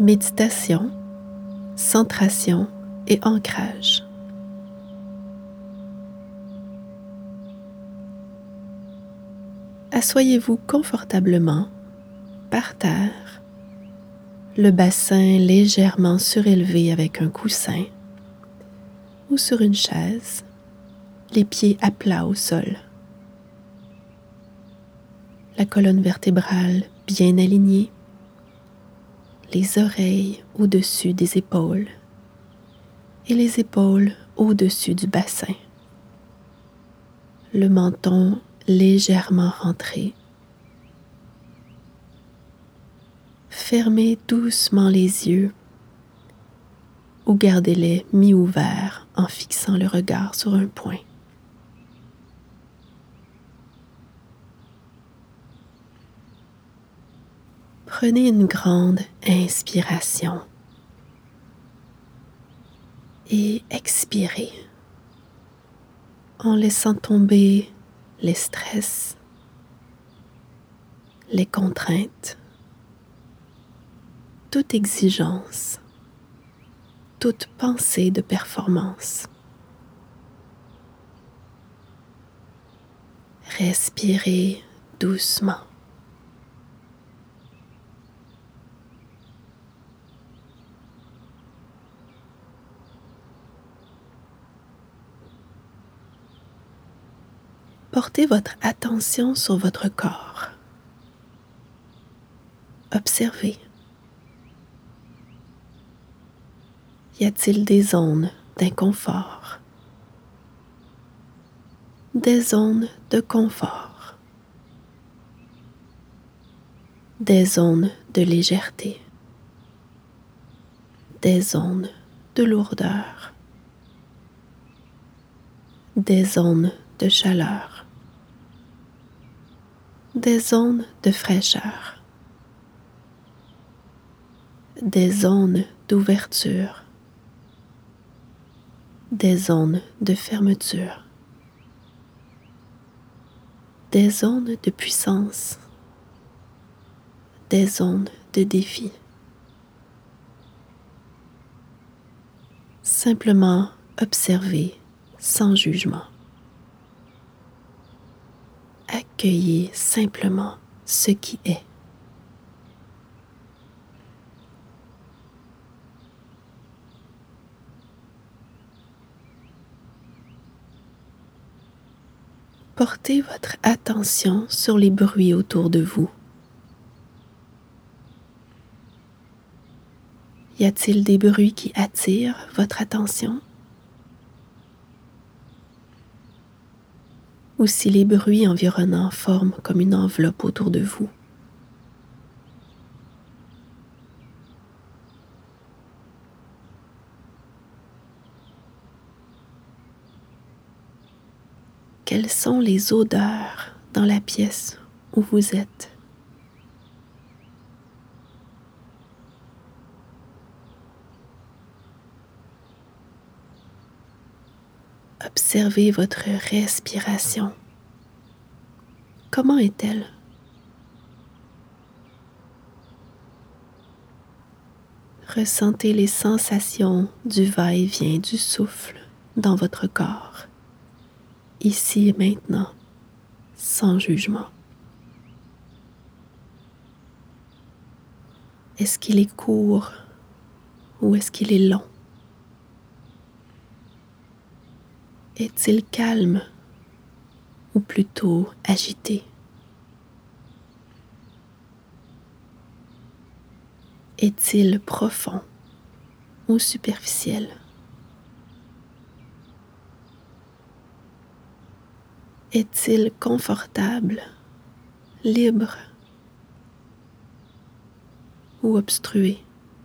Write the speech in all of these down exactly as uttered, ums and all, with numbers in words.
Méditation, centration et ancrage. Assoyez-vous confortablement par terre, le bassin légèrement surélevé avec un coussin ou sur une chaise, les pieds à plat au sol. La colonne vertébrale bien alignée, les oreilles au-dessus des épaules et les épaules au-dessus du bassin. Le menton légèrement rentré. Fermez doucement les yeux ou gardez-les mi-ouverts en fixant le regard sur un point. Prenez une grande inspiration et expirez en laissant tomber les stress, les contraintes, toute exigence, toute pensée de performance. Respirez doucement. Portez votre attention sur votre corps. Observez. Y a-t-il des zones d'inconfort? Des zones de confort? Des zones de légèreté? Des zones de lourdeur? Des zones de chaleur? Des zones de fraîcheur? Des zones d'ouverture? Des zones de fermeture? Des zones de puissance? Des zones de défi? Simplement observez sans jugement. Accueillez simplement ce qui est. Portez votre attention sur les bruits autour de vous. Y a-t-il des bruits qui attirent votre attention? Ou si les bruits environnants forment comme une enveloppe autour de vous? Quelles sont les odeurs dans la pièce où vous êtes? Observez votre respiration. Comment est-elle? Ressentez les sensations du va-et-vient du souffle dans votre corps, ici et maintenant, sans jugement. Est-ce qu'il est court ou est-ce qu'il est long? Est-il calme ou plutôt agité? Est-il profond ou superficiel? Est-il confortable, libre ou obstrué?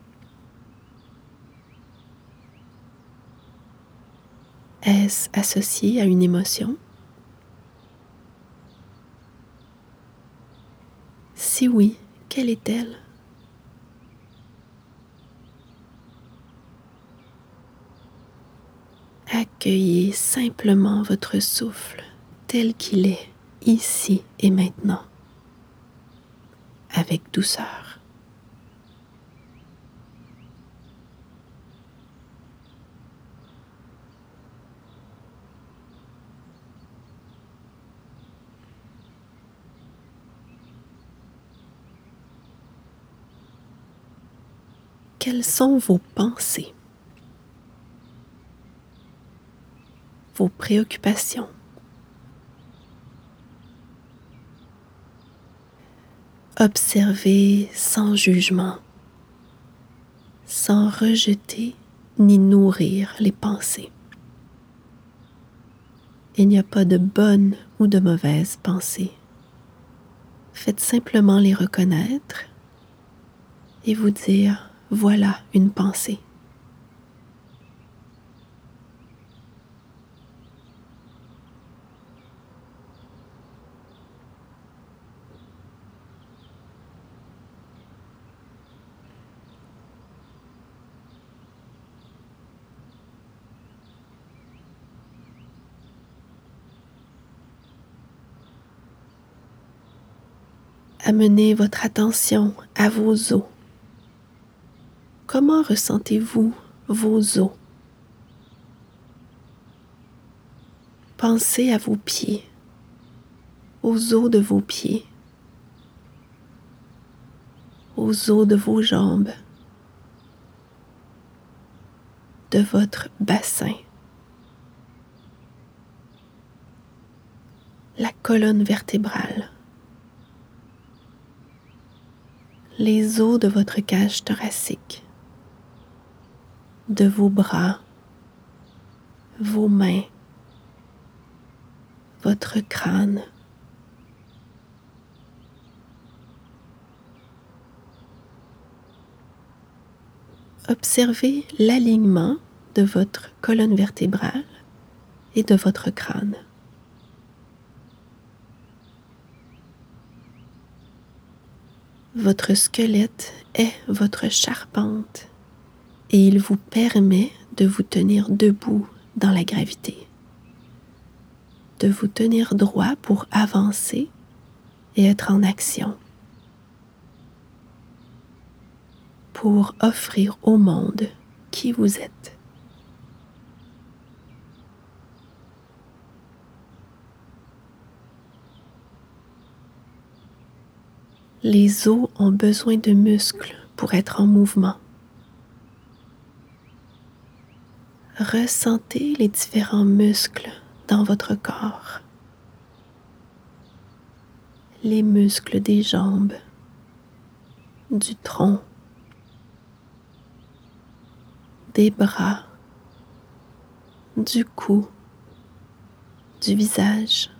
Est-ce associé à une émotion? Si oui, quelle est-elle? Accueillez simplement votre souffle tel qu'il est, ici et maintenant, avec douceur. Quelles sont vos pensées, vos préoccupations? Observez sans jugement, sans rejeter ni nourrir les pensées. Il n'y a pas de bonnes ou de mauvaises pensées. Faites simplement les reconnaître et vous dire « voilà une pensée ». Amenez votre attention à vos os. Comment ressentez-vous vos os? Pensez à vos pieds, aux os de vos pieds, aux os de vos jambes, de votre bassin, la colonne vertébrale, les os de votre cage thoracique, de vos bras, vos mains, votre crâne. Observez l'alignement de votre colonne vertébrale et de votre crâne. Votre squelette est votre charpente et il vous permet de vous tenir debout dans la gravité, de vous tenir droit pour avancer et être en action, pour offrir au monde qui vous êtes. Les os ont besoin de muscles pour être en mouvement. Ressentez les différents muscles dans votre corps. Les muscles des jambes, du tronc, des bras, du cou, du visage.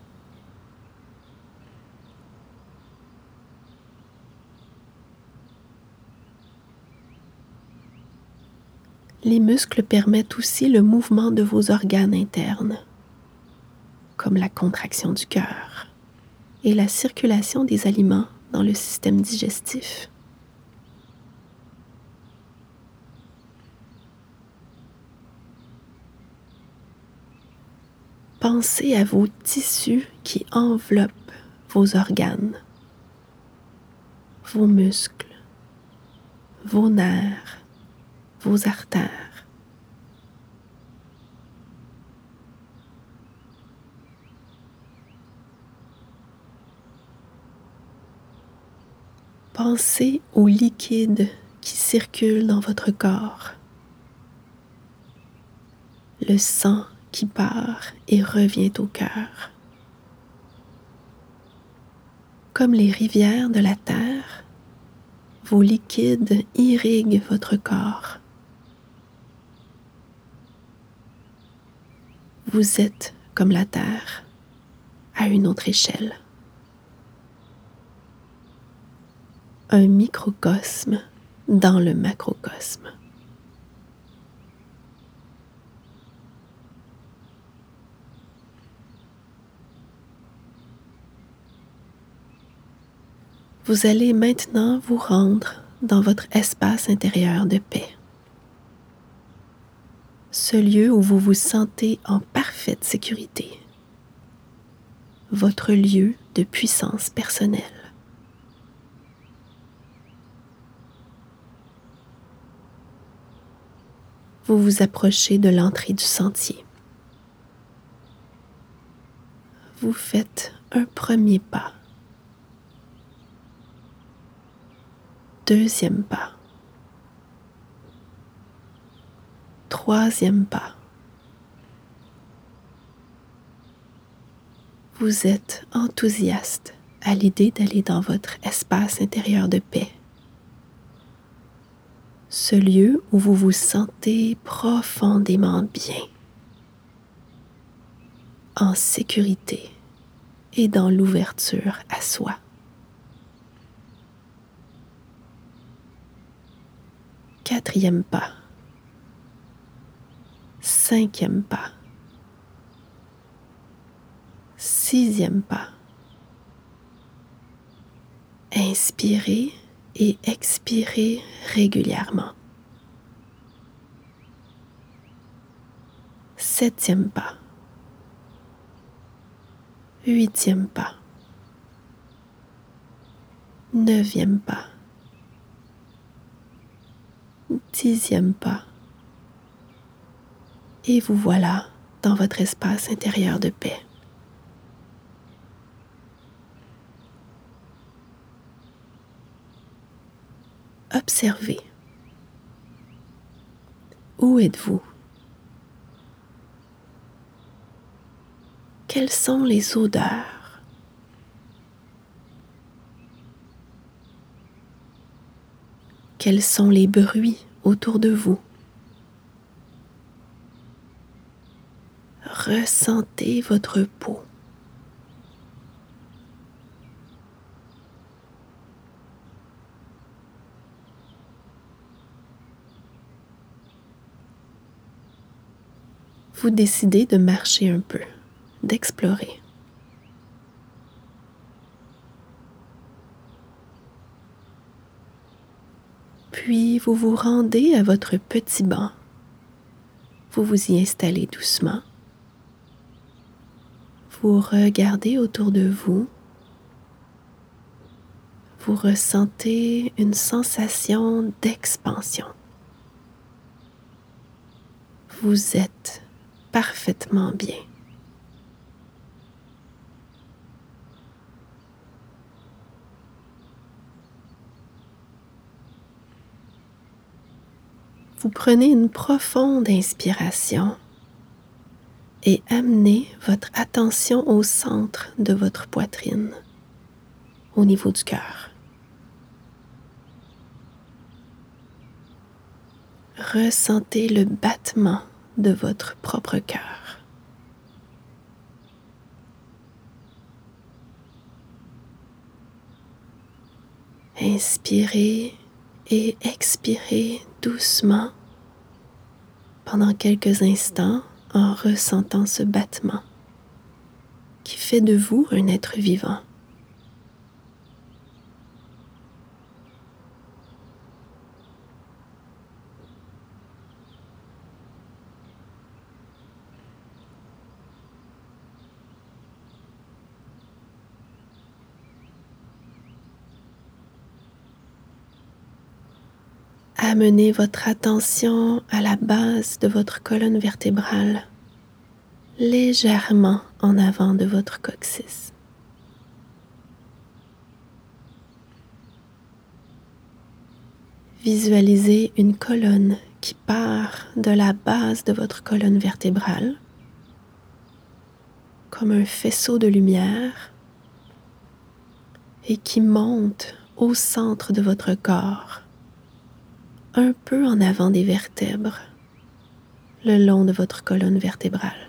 Les muscles permettent aussi le mouvement de vos organes internes, comme la contraction du cœur et la circulation des aliments dans le système digestif. Pensez à vos tissus qui enveloppent vos organes, vos muscles, vos nerfs, vos artères. Pensez aux liquides qui circulent dans votre corps, le sang qui part et revient au cœur. Comme les rivières de la terre, vos liquides irriguent votre corps. Vous êtes comme la terre, à une autre échelle. Un microcosme dans le macrocosme. Vous allez maintenant vous rendre dans votre espace intérieur de paix. Ce lieu où vous vous sentez en parfaite sécurité. Votre lieu de puissance personnelle. Vous vous approchez de l'entrée du sentier. Vous faites un premier pas. Deuxième pas. Troisième pas. Vous êtes enthousiaste à l'idée d'aller dans votre espace intérieur de paix. Ce lieu où vous vous sentez profondément bien, en sécurité et dans l'ouverture à soi. Quatrième pas. Cinquième pas. Sixième pas. Inspirez et expirez régulièrement. Septième pas. Huitième pas. Neuvième pas. Dixième pas. Et vous voilà dans votre espace intérieur de paix. Observez. Où êtes-vous? Quelles sont les odeurs? Quels sont les bruits autour de vous? Ressentez votre peau. Vous décidez de marcher un peu, d'explorer. Puis vous vous rendez à votre petit banc. Vous vous y installez doucement. Vous regardez autour de vous. Vous ressentez une sensation d'expansion. Vous êtes parfaitement bien. Vous prenez une profonde inspiration et amenez votre attention au centre de votre poitrine, au niveau du cœur. Ressentez le battement de votre propre cœur. Inspirez et expirez doucement pendant quelques instants en ressentant ce battement qui fait de vous un être vivant. Amenez votre attention à la base de votre colonne vertébrale, légèrement en avant de votre coccyx. Visualisez une colonne qui part de la base de votre colonne vertébrale, comme un faisceau de lumière, et qui monte au centre de votre corps, un peu en avant des vertèbres, le long de votre colonne vertébrale.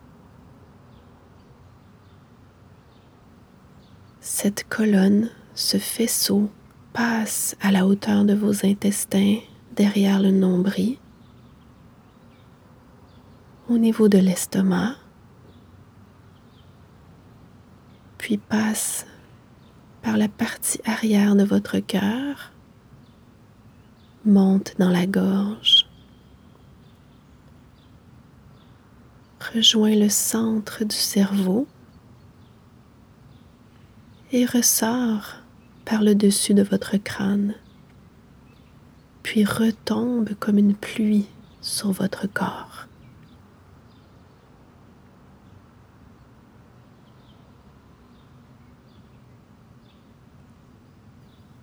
Cette colonne, ce faisceau, passe à la hauteur de vos intestins, derrière le nombril, au niveau de l'estomac, puis passe par la partie arrière de votre cœur, monte dans la gorge, rejoint le centre du cerveau et ressort par le dessus de votre crâne, puis retombe comme une pluie sur votre corps.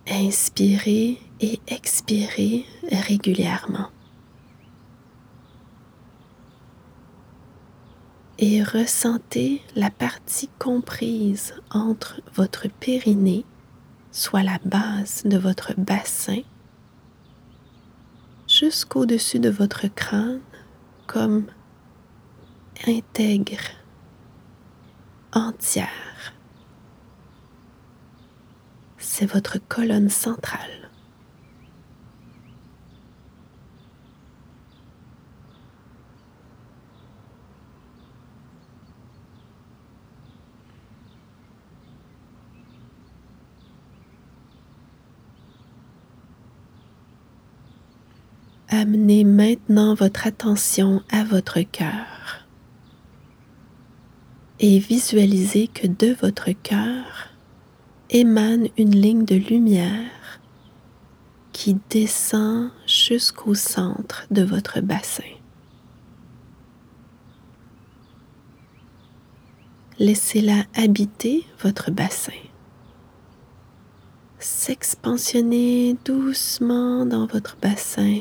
Inspirez et expirez régulièrement. et ressentez la partie comprise entre votre périnée, soit la base de votre bassin, jusqu'au-dessus de votre crâne, comme intègre, entière. C'est votre colonne centrale. Amenez maintenant votre attention à votre cœur et visualisez que de votre cœur émane une ligne de lumière qui descend jusqu'au centre de votre bassin. Laissez-la habiter votre bassin. S'expansionner doucement dans votre bassin.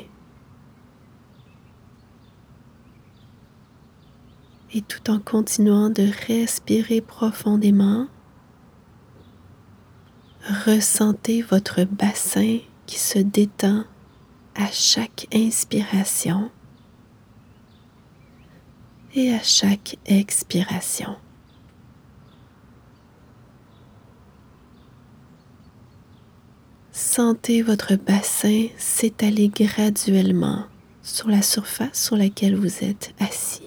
Et tout en continuant de respirer profondément, ressentez votre bassin qui se détend à chaque inspiration et à chaque expiration. Sentez votre bassin s'étaler graduellement sur la surface sur laquelle vous êtes assis.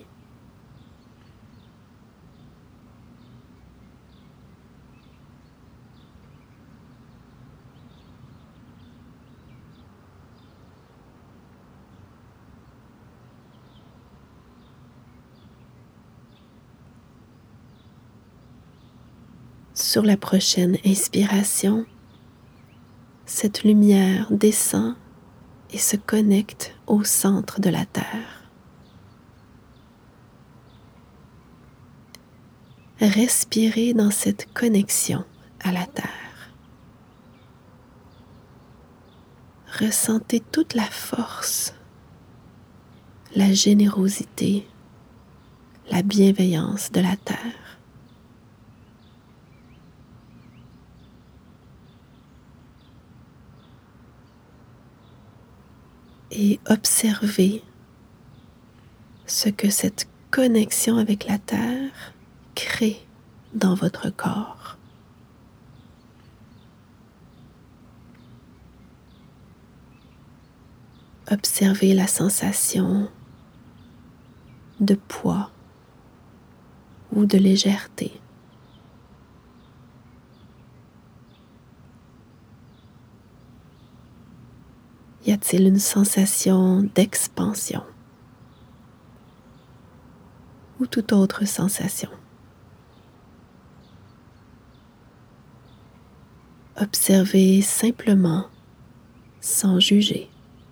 Sur la prochaine inspiration, cette lumière descend et se connecte au centre de la Terre. Respirez dans cette connexion à la Terre. Ressentez toute la force, la générosité, la bienveillance de la Terre. Et observez ce que cette connexion avec la Terre crée dans votre corps. Observez la sensation de poids ou de légèreté. Y a-t-il une sensation d'expansion ou toute autre sensation? Observez simplement, sans juger.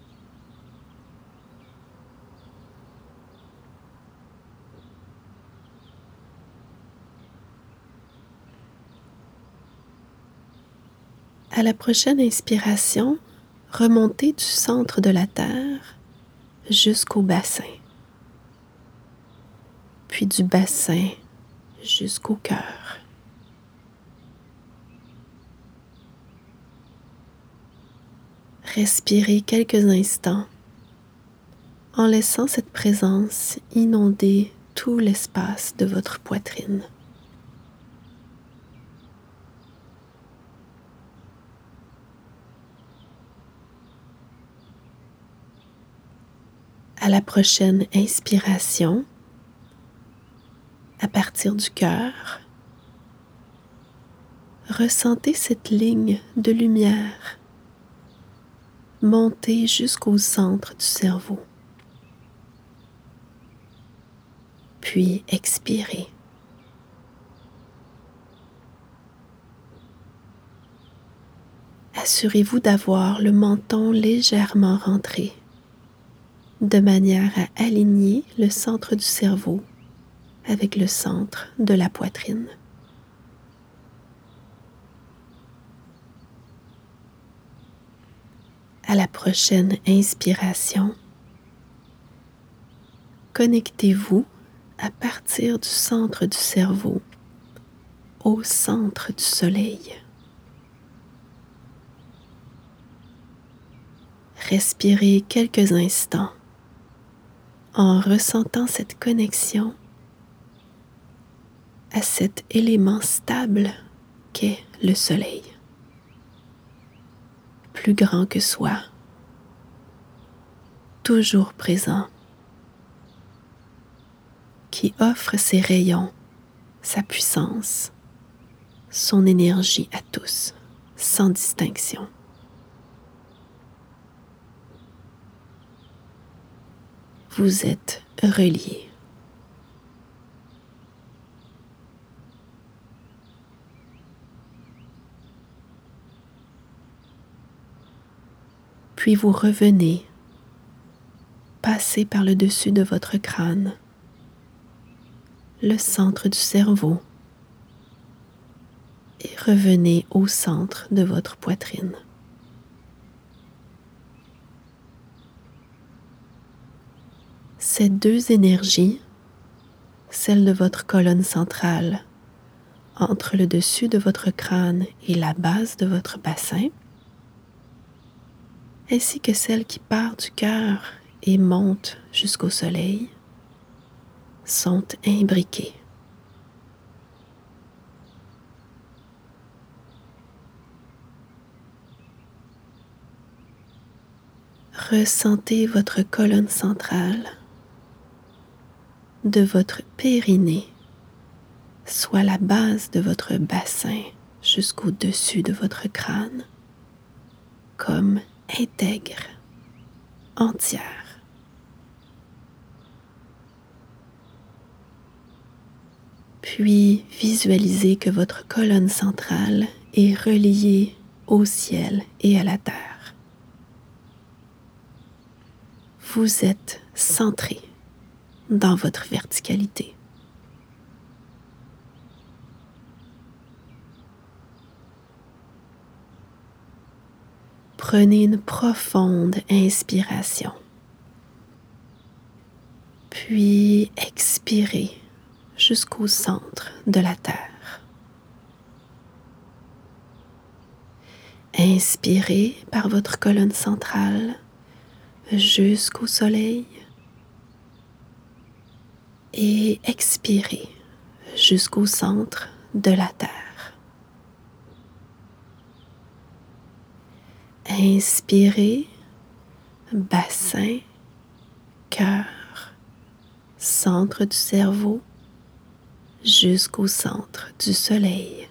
À la prochaine inspiration, remontez du centre de la Terre jusqu'au bassin, puis du bassin jusqu'au cœur. Respirez quelques instants en laissant cette présence inonder tout l'espace de votre poitrine. À la prochaine inspiration, à partir du cœur, ressentez cette ligne de lumière monter jusqu'au centre du cerveau. Puis expirez. Assurez-vous d'avoir le menton légèrement rentré, de manière à aligner le centre du cerveau avec le centre de la poitrine. À la prochaine inspiration, connectez-vous à partir du centre du cerveau au centre du soleil. Respirez quelques instants en ressentant cette connexion à cet élément stable qu'est le soleil. Plus grand que soi, toujours présent, qui offre ses rayons, sa puissance, son énergie à tous, sans distinction. Vous êtes reliés. Puis vous revenez, passez par le dessus de votre crâne, le centre du cerveau, et revenez au centre de votre poitrine. Ces deux énergies, celle de votre colonne centrale, entre le dessus de votre crâne et la base de votre bassin, ainsi que celle qui part du cœur et monte jusqu'au soleil, sont imbriquées. Ressentez votre colonne centrale de votre périnée, soit la base de votre bassin jusqu'au dessus de votre crâne, comme intègre, entière. Puis visualisez que votre colonne centrale est reliée au ciel et à la terre. Vous êtes centré dans votre verticalité. Prenez une profonde inspiration, puis expirez jusqu'au centre de la Terre. Inspirez par votre colonne centrale jusqu'au soleil et expirez jusqu'au centre de la Terre. Inspirez, bassin, cœur, centre du cerveau, jusqu'au centre du soleil.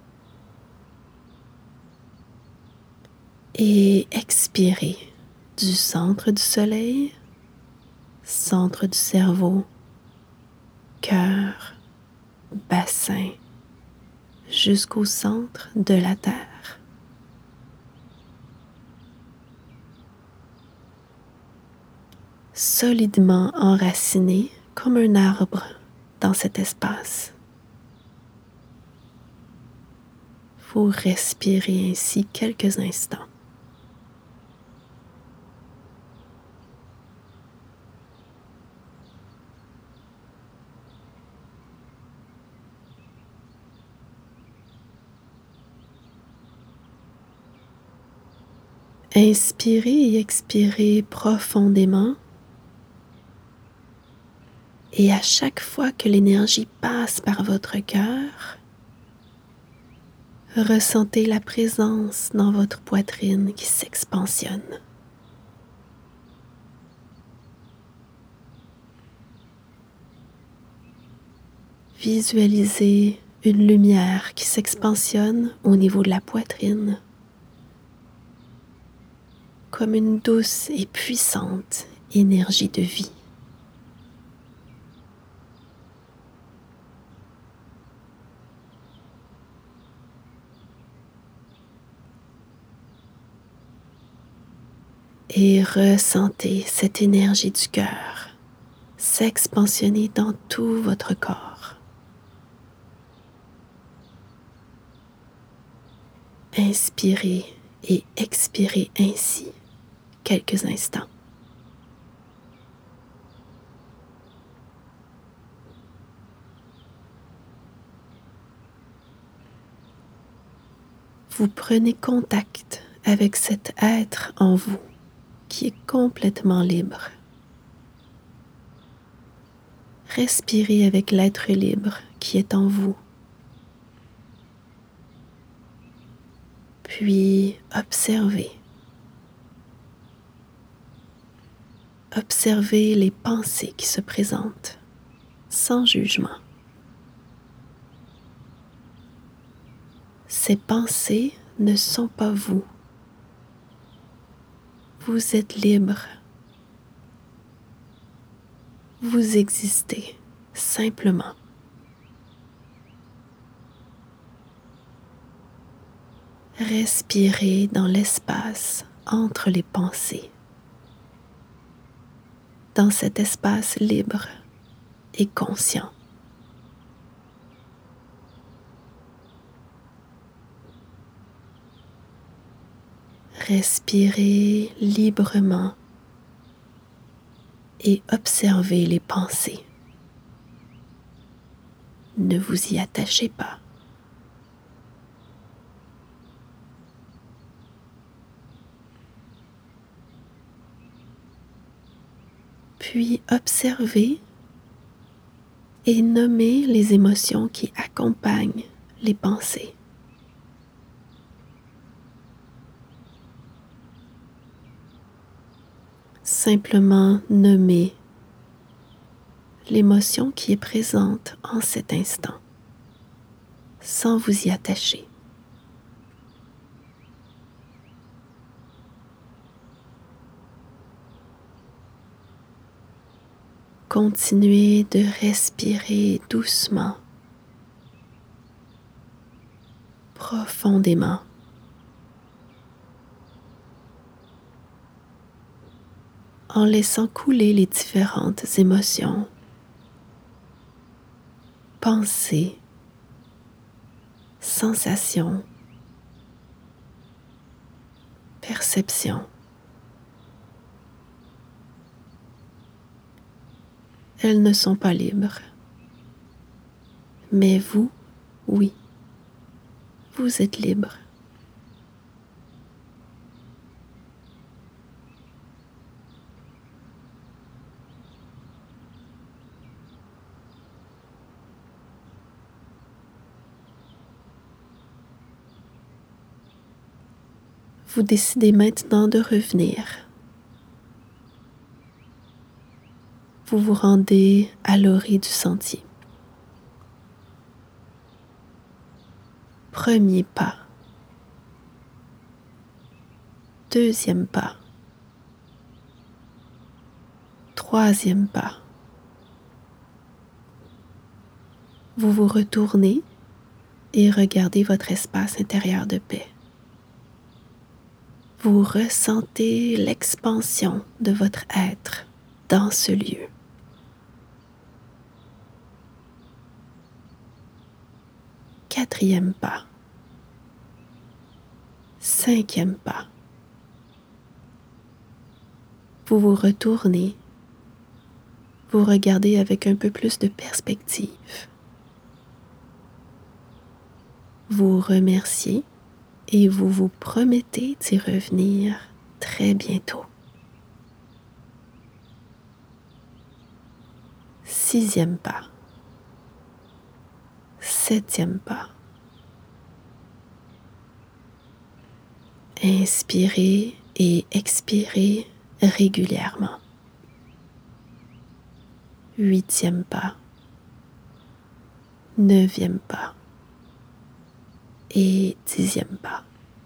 Et expirez du centre du soleil, centre du cerveau, cœur, bassin, jusqu'au centre de la Terre. Solidement enraciné comme un arbre dans cet espace. Vous respirez ainsi quelques instants. Inspirez et expirez profondément. Et à chaque fois que l'énergie passe par votre cœur, ressentez la présence dans votre poitrine qui s'expansionne. Visualisez une lumière qui s'expansionne au niveau de la poitrine, comme une douce et puissante énergie de vie. Et ressentez cette énergie du cœur s'expansionner dans tout votre corps. Inspirez et expirez ainsi quelques instants. vous prenez contact avec cet être en vous qui est complètement libre. Respirez avec l'être libre qui est en vous. Puis observez. Observez les pensées qui se présentent sans jugement. Ces pensées ne sont pas vous. Vous êtes libre. Vous existez simplement. Respirez dans l'espace entre les pensées. Dans cet espace libre et conscient. Respirez librement et observez les pensées. Ne vous y attachez pas. Puis observez et nommez les émotions qui accompagnent les pensées. Simplement nommez l'émotion qui est présente en cet instant, sans vous y attacher. Continuez de respirer doucement, profondément. En laissant couler les différentes émotions, pensées, sensations, perceptions. Elles ne sont pas libres. Mais vous, oui, vous êtes libre. Vous décidez maintenant de revenir. Vous vous rendez à l'orée du sentier. Premier pas. Deuxième pas. Troisième pas. Vous vous retournez et regardez votre espace intérieur de paix. Vous ressentez l'expansion de votre être dans ce lieu. Quatrième pas. Cinquième pas. Vous vous retournez. Vous regardez avec un peu plus de perspective. Vous remerciez et vous vous promettez d'y revenir très bientôt. Sixième pas. Septième pas. Inspirez et expirez régulièrement. Huitième pas. Neuvième pas. Et dixième pas.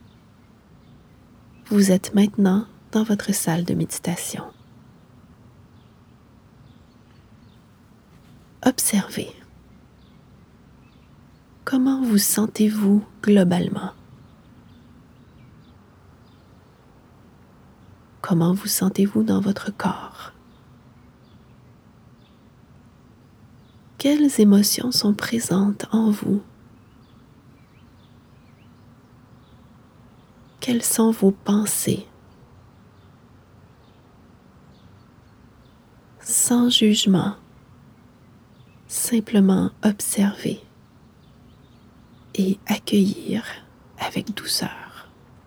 Vous êtes maintenant dans votre salle de méditation. Observez. Comment vous sentez-vous globalement? Comment vous sentez-vous dans votre corps? Quelles émotions sont présentes en vous? Quelles sont vos pensées? Sans jugement, simplement observer et accueillir avec douceur.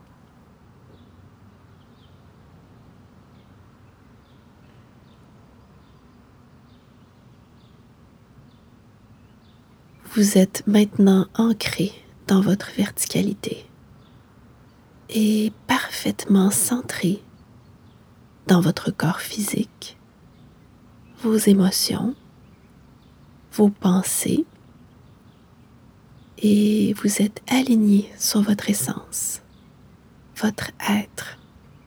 Vous êtes maintenant ancré dans votre verticalité et parfaitement centré dans votre corps physique, vos émotions, vos pensées, et vous êtes aligné sur votre essence, votre être.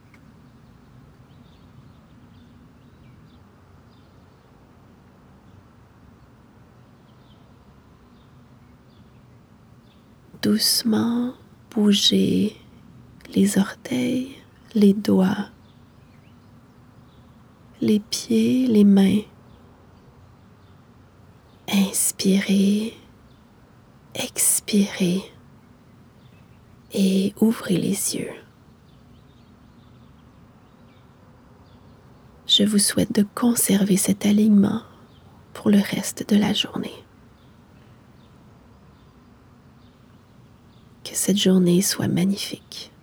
Doucement, bougez les orteils, les doigts, les pieds, les mains. Inspirez, expirez et ouvrez les yeux. Je vous souhaite de conserver cet alignement pour le reste de la journée. Que cette journée soit magnifique.